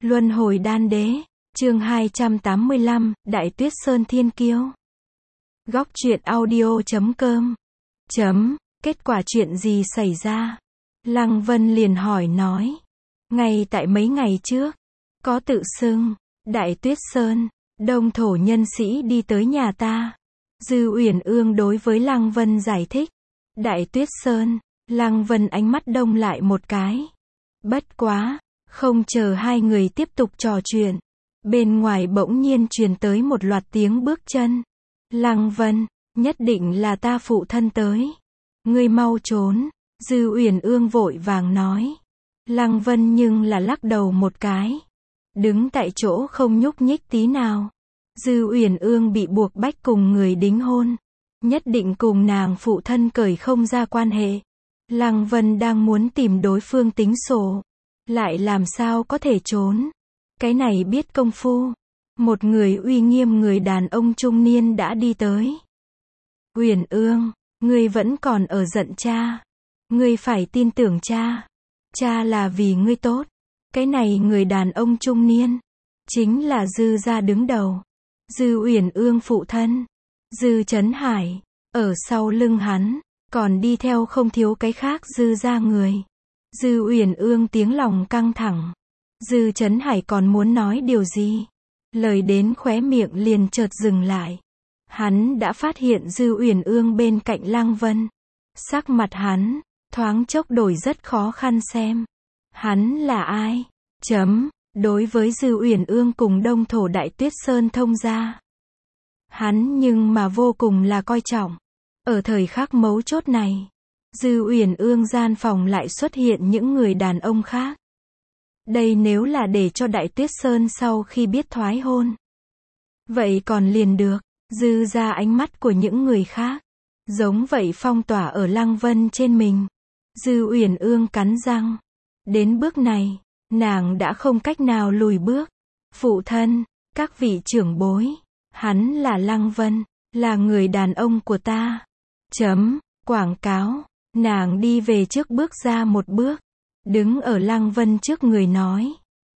Luân hồi đan đế, chương 285, Đại Tuyết Sơn Thiên Kiêu. Góc truyện audio.com. Kết quả chuyện gì xảy ra? Lăng Vân liền hỏi nói. Ngay tại mấy ngày trước, có tự xưng, Đại Tuyết Sơn, đông thổ nhân sĩ đi tới nhà ta. Dư Uyển Ương đối với Lăng Vân giải thích. Đại Tuyết Sơn, Lăng Vân ánh mắt đông lại một cái. Bất quá, không chờ hai người tiếp tục trò chuyện, bên ngoài bỗng nhiên truyền tới một loạt tiếng bước chân. Lăng Vân, nhất định là ta phụ thân tới. Ngươi mau trốn, Dư Uyển Ương vội vàng nói. Lăng Vân nhưng là lắc đầu một cái, đứng tại chỗ không nhúc nhích tí nào. Dư Uyển Ương bị buộc bách cùng người đính hôn, nhất định cùng nàng phụ thân cởi không ra quan hệ. Lăng Vân đang muốn tìm đối phương tính sổ, lại làm sao có thể trốn. Cái này biết công phu. Một người uy nghiêm người đàn ông trung niên đã đi tới. Uyển Ương, ngươi vẫn còn ở giận cha. Ngươi phải tin tưởng cha. Cha là vì ngươi tốt. Cái này người đàn ông trung niên, chính là Dư gia đứng đầu. Dư Uyển Ương phụ thân, Dư Chấn Hải, ở sau lưng hắn, còn đi theo không thiếu cái khác Dư gia người. Dư Uyển Ương tiếng lòng căng thẳng. Dư Chấn Hải còn muốn nói điều gì, lời đến khóe miệng liền chợt dừng lại. Hắn đã phát hiện Dư Uyển Ương bên cạnh Lăng Vân. Sắc mặt hắn, thoáng chốc đổi rất khó khăn xem. Hắn là ai? Đối với Dư Uyển Ương cùng đông thổ Đại Tuyết Sơn thông gia, hắn nhưng mà vô cùng là coi trọng. Ở thời khắc mấu chốt này, Dư Uyển Ương gian phòng lại xuất hiện những người đàn ông khác. Đây nếu là để cho Đại Tuyết Sơn sau khi biết thoái hôn, vậy còn liền được. Dư ra ánh mắt của những người khác, giống vậy phong tỏa ở Lăng Vân trên mình. Dư Uyển Ương cắn răng. Đến bước này, nàng đã không cách nào lùi bước. Phụ thân, các vị trưởng bối, hắn là Lăng Vân, là người đàn ông của ta. Quảng cáo. Nàng đi về trước bước ra một bước, đứng ở Lăng Vân trước người nói.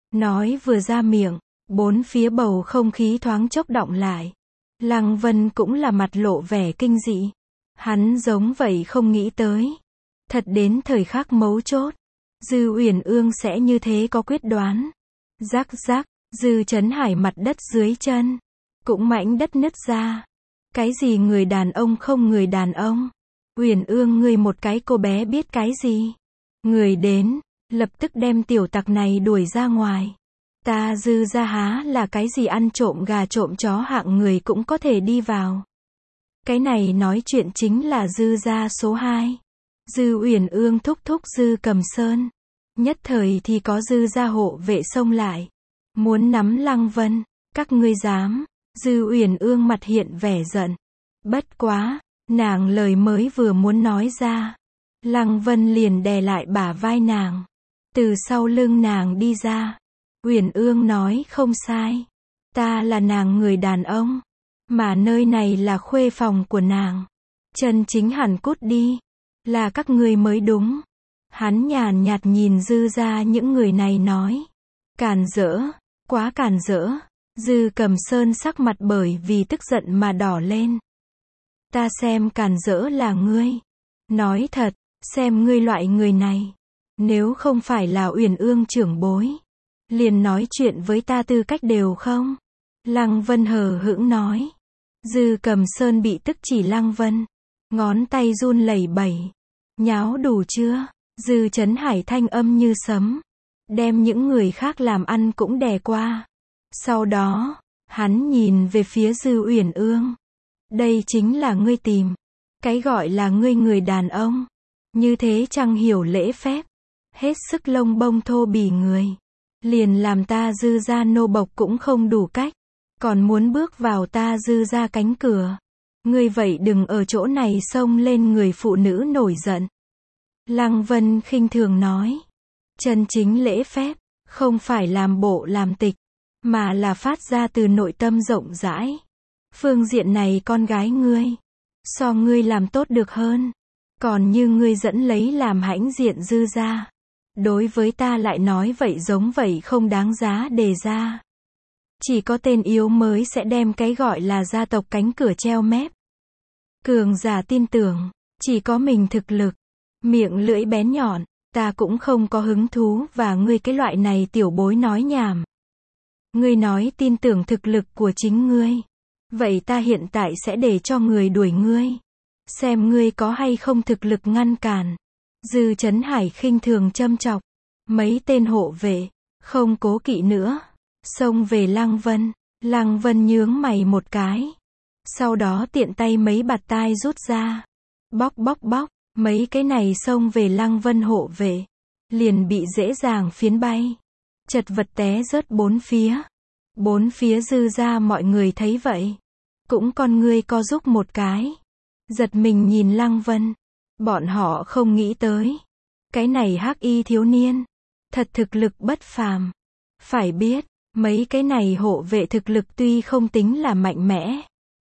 Nói vừa ra miệng, bốn phía bầu không khí thoáng chốc động lại. Lăng Vân cũng là mặt lộ vẻ kinh dị. Hắn giống vậy không nghĩ tới. Thật đến thời khắc mấu chốt, Dư Uyển Ương sẽ như thế có quyết đoán. Rắc rắc, Dư Chấn Hải mặt đất dưới chân, cũng mảnh đất nứt ra. Cái gì người đàn ông không người đàn ông? Uyển Ương ngươi một cái cô bé biết cái gì? Người đến, lập tức đem tiểu tặc này đuổi ra ngoài. Ta Dư gia há là cái gì ăn trộm gà trộm chó hạng người cũng có thể đi vào. Cái này nói chuyện chính là Dư gia số 2. Dư Uyển Ương thúc thúc Dư Cầm Sơn. Nhất thời thì có Dư gia hộ vệ xông lại, muốn nắm Lăng Vân. Các ngươi dám? Dư Uyển Ương mặt hiện vẻ giận. Bất quá, nàng lời mới vừa muốn nói ra, Lăng Vân liền đè lại bả vai nàng, từ sau lưng nàng đi ra. Uyển Ương nói không sai, ta là nàng người đàn ông, mà nơi này là khuê phòng của nàng. Chân chính hẳn cút đi, là các ngươi mới đúng. Hắn nhàn nhạt nhìn Dư ra những người này nói. Càn rỡ, quá càn rỡ. Dư Cầm Sơn sắc mặt bởi vì tức giận mà đỏ lên. Ta xem càn rỡ là ngươi. Nói thật, xem ngươi loại người này, nếu không phải là Uyển Ương trưởng bối, liền nói chuyện với ta tư cách đều không. Lăng Vân hờ hững nói. Dư Cầm Sơn bị tức chỉ Lăng Vân, ngón tay run lẩy bẩy. Nháo đủ chưa? Dư Chấn Hải thanh âm như sấm, đem những người khác làm ăn cũng đè qua. Sau đó, hắn nhìn về phía Dư Uyển Ương. Đây chính là ngươi tìm. Cái gọi là ngươi người đàn ông. Như thế chẳng hiểu lễ phép. Hết sức lông bông thô bỉ người. Liền làm ta Dư gia nô bộc cũng không đủ cách. Còn muốn bước vào ta Dư gia cánh cửa. Ngươi vậy đừng ở chỗ này xông lên người phụ nữ nổi giận. Lăng Vân khinh thường nói. Chân chính lễ phép, không phải làm bộ làm tịch, mà là phát ra từ nội tâm rộng rãi. Phương diện này con gái ngươi, so ngươi làm tốt được hơn. Còn như ngươi dẫn lấy làm hãnh diện Dư gia, Đối với ta lại nói vậy giống vậy không đáng giá đề ra. Chỉ có tên yếu mới sẽ đem cái gọi là gia tộc cánh cửa treo mép. Cường giả tin tưởng, chỉ có mình thực lực, miệng lưỡi bén nhọn, ta cũng không có hứng thú và ngươi cái loại này tiểu bối nói nhảm. Ngươi nói tin tưởng thực lực của chính ngươi. Vậy ta hiện tại sẽ để cho người đuổi ngươi. Xem ngươi có hay không thực lực ngăn cản. Dư Chấn Hải khinh thường châm chọc. Mấy tên hộ vệ, không cố kỵ nữa. Xông về Lăng Vân. Lăng Vân nhướng mày một cái. Sau đó tiện tay mấy bạt tai rút ra. Bóc bóc bóc. Mấy cái này xông về Lăng Vân hộ vệ. Liền bị dễ dàng phiến bay. Chật vật té rớt bốn phía. Bốn phía Dư ra mọi người thấy vậy. Cũng con ngươi co rúm một cái. Giật mình nhìn Lăng Vân. Bọn họ không nghĩ tới. Cái này hắc y thiếu niên. Thật thực lực bất phàm. Phải biết, mấy cái này hộ vệ thực lực tuy không tính là mạnh mẽ.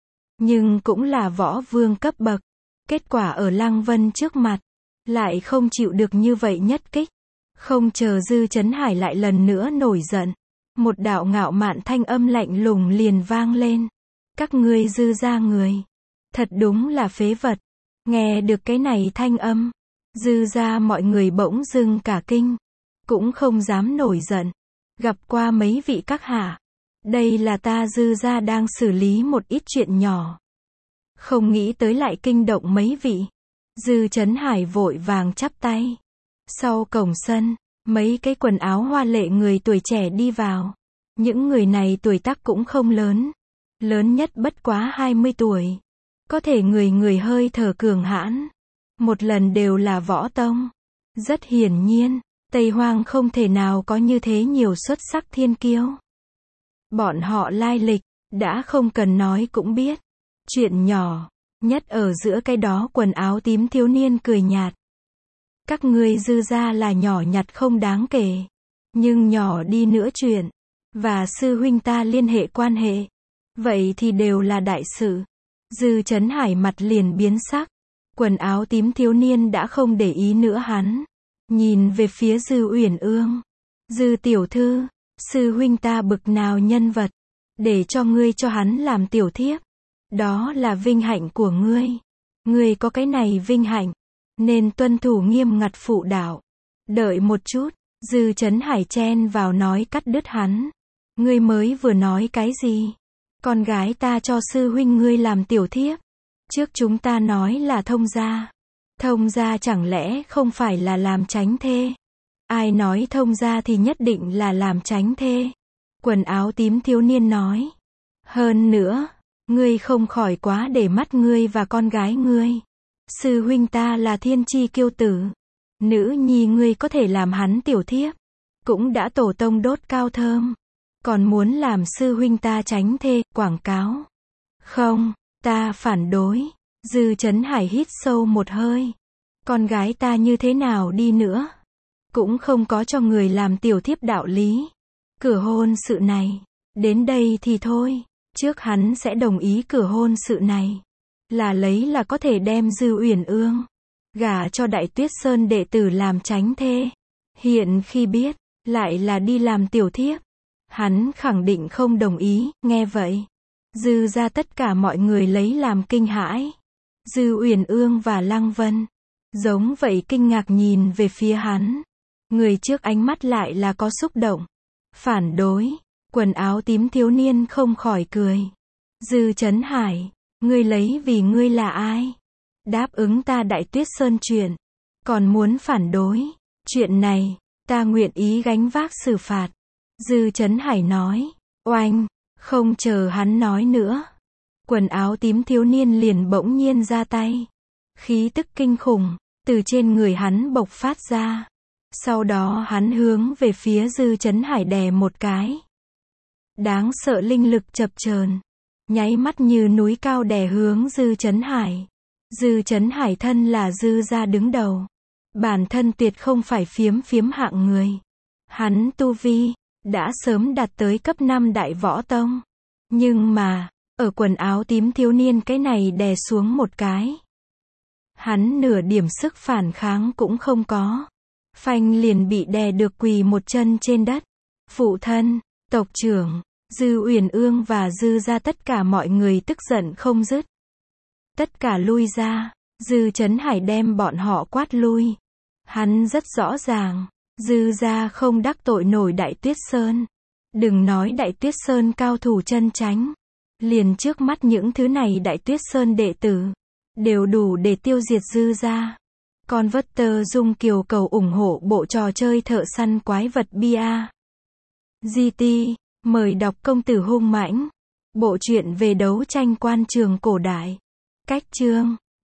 Nhưng cũng là võ vương cấp bậc. Kết quả ở Lăng Vân trước mặt. Lại không chịu được như vậy nhất kích. Không chờ Dư Chấn Hải lại lần nữa nổi giận. Một đạo ngạo mạn thanh âm lạnh lùng liền vang lên. Các ngươi Dư ra người. Thật đúng là phế vật. Nghe được cái này thanh âm. Dư ra mọi người bỗng dưng cả kinh. Cũng không dám nổi giận. Gặp qua mấy vị các hạ. Đây là ta Dư ra đang xử lý một ít chuyện nhỏ. Không nghĩ tới lại kinh động mấy vị. Dư Chấn Hải vội vàng chắp tay. Sau cổng sân, mấy cái quần áo hoa lệ người tuổi trẻ đi vào. Những người này tuổi tác cũng không lớn. Lớn nhất bất quá 20 tuổi. Có thể người người hơi thở cường hãn. Một lần đều là võ tông. Rất hiển nhiên, Tây Hoang không thể nào có như thế nhiều xuất sắc thiên kiêu. Bọn họ lai lịch, đã không cần nói cũng biết. Chuyện nhỏ, nhất ở giữa cái đó quần áo tím thiếu niên cười nhạt. Các ngươi Dư ra là nhỏ nhặt không đáng kể. Nhưng nhỏ đi nữa chuyện. Và sư huynh ta liên hệ quan hệ. Vậy thì đều là đại sự. Dư Chấn Hải mặt liền biến sắc. Quần áo tím thiếu niên đã không để ý nữa hắn. Nhìn về phía Dư Uyển Ương. Dư tiểu thư, sư huynh ta bực nào nhân vật. Để cho ngươi cho hắn làm tiểu thiếp. Đó là vinh hạnh của ngươi. Ngươi có cái này vinh hạnh. Nên tuân thủ nghiêm ngặt phụ đạo. Đợi một chút, Dư Chấn Hải chen vào nói cắt đứt hắn. Ngươi mới vừa nói cái gì? Con gái ta cho sư huynh ngươi làm tiểu thiếp. Trước chúng ta nói là thông gia. Thông gia chẳng lẽ không phải là làm chánh thê? Ai nói thông gia thì nhất định là làm chánh thê? Quần áo tím thiếu niên nói. Hơn nữa, ngươi không khỏi quá để mắt ngươi và con gái ngươi. Sư huynh ta là thiên chi kiêu tử. Nữ nhi ngươi có thể làm hắn tiểu thiếp. Cũng đã tổ tông đốt cao thơm. Còn muốn làm sư huynh ta chánh thê, quảng cáo. Không, ta phản đối. Dư Chấn Hải hít sâu một hơi. Con gái ta như thế nào đi nữa. Cũng không có cho người làm tiểu thiếp đạo lý. Cửa hôn sự này. Đến đây thì thôi. Trước hắn sẽ đồng ý cửa hôn sự này. Là lấy là có thể đem Dư Uyển Ương. Gả cho Đại Tuyết Sơn đệ tử làm chánh thê. Hiện khi biết. Lại là đi làm tiểu thiếp. Hắn khẳng định không đồng ý, nghe vậy. Dư ra tất cả mọi người lấy làm kinh hãi. Dư Uyển Ương và Lăng Vân. Giống vậy kinh ngạc nhìn về phía hắn. Người trước ánh mắt lại là có xúc động. Phản đối. Quần áo tím thiếu niên không khỏi cười. Dư Chấn Hải. Ngươi lấy vì ngươi là ai? Đáp ứng ta Đại Tuyết Sơn chuyện. Còn muốn phản đối. Chuyện này, ta nguyện ý gánh vác xử phạt. Dư Chấn Hải nói. Oanh, không chờ hắn nói nữa. Quần áo tím thiếu niên liền bỗng nhiên ra tay. Khí tức kinh khủng, từ trên người hắn bộc phát ra. Sau đó hắn hướng về phía Dư Chấn Hải đè một cái. Đáng sợ linh lực chập chờn, nháy mắt như núi cao đè hướng Dư Chấn Hải. Dư Chấn Hải thân là Dư gia đứng đầu. Bản thân tuyệt không phải phiếm phiếm hạng người. Hắn tu vi đã sớm đạt tới cấp 5 đại võ tông. Nhưng mà, ở quần áo tím thiếu niên cái này đè xuống một cái. Hắn nửa điểm sức phản kháng cũng không có. phanh liền bị đè được quỳ một chân trên đất. Phụ thân, tộc trưởng, Dư Uyển Ương và Dư gia tất cả mọi người tức giận không dứt. Tất cả lui ra, Dư Chấn Hải đem bọn họ quát lui. Hắn rất rõ ràng, Dư gia không đắc tội nổi Đại Tuyết Sơn. Đừng nói Đại Tuyết Sơn cao thủ chân chánh. Liền trước mắt những thứ này Đại Tuyết Sơn đệ tử, đều đủ để tiêu diệt Dư gia. Con vất tơ dung kiều cầu ủng hộ bộ trò chơi thợ săn quái vật bia. GT, mời đọc Công tử hung mãnh. Bộ truyện về đấu tranh quan trường cổ đại. Cách chương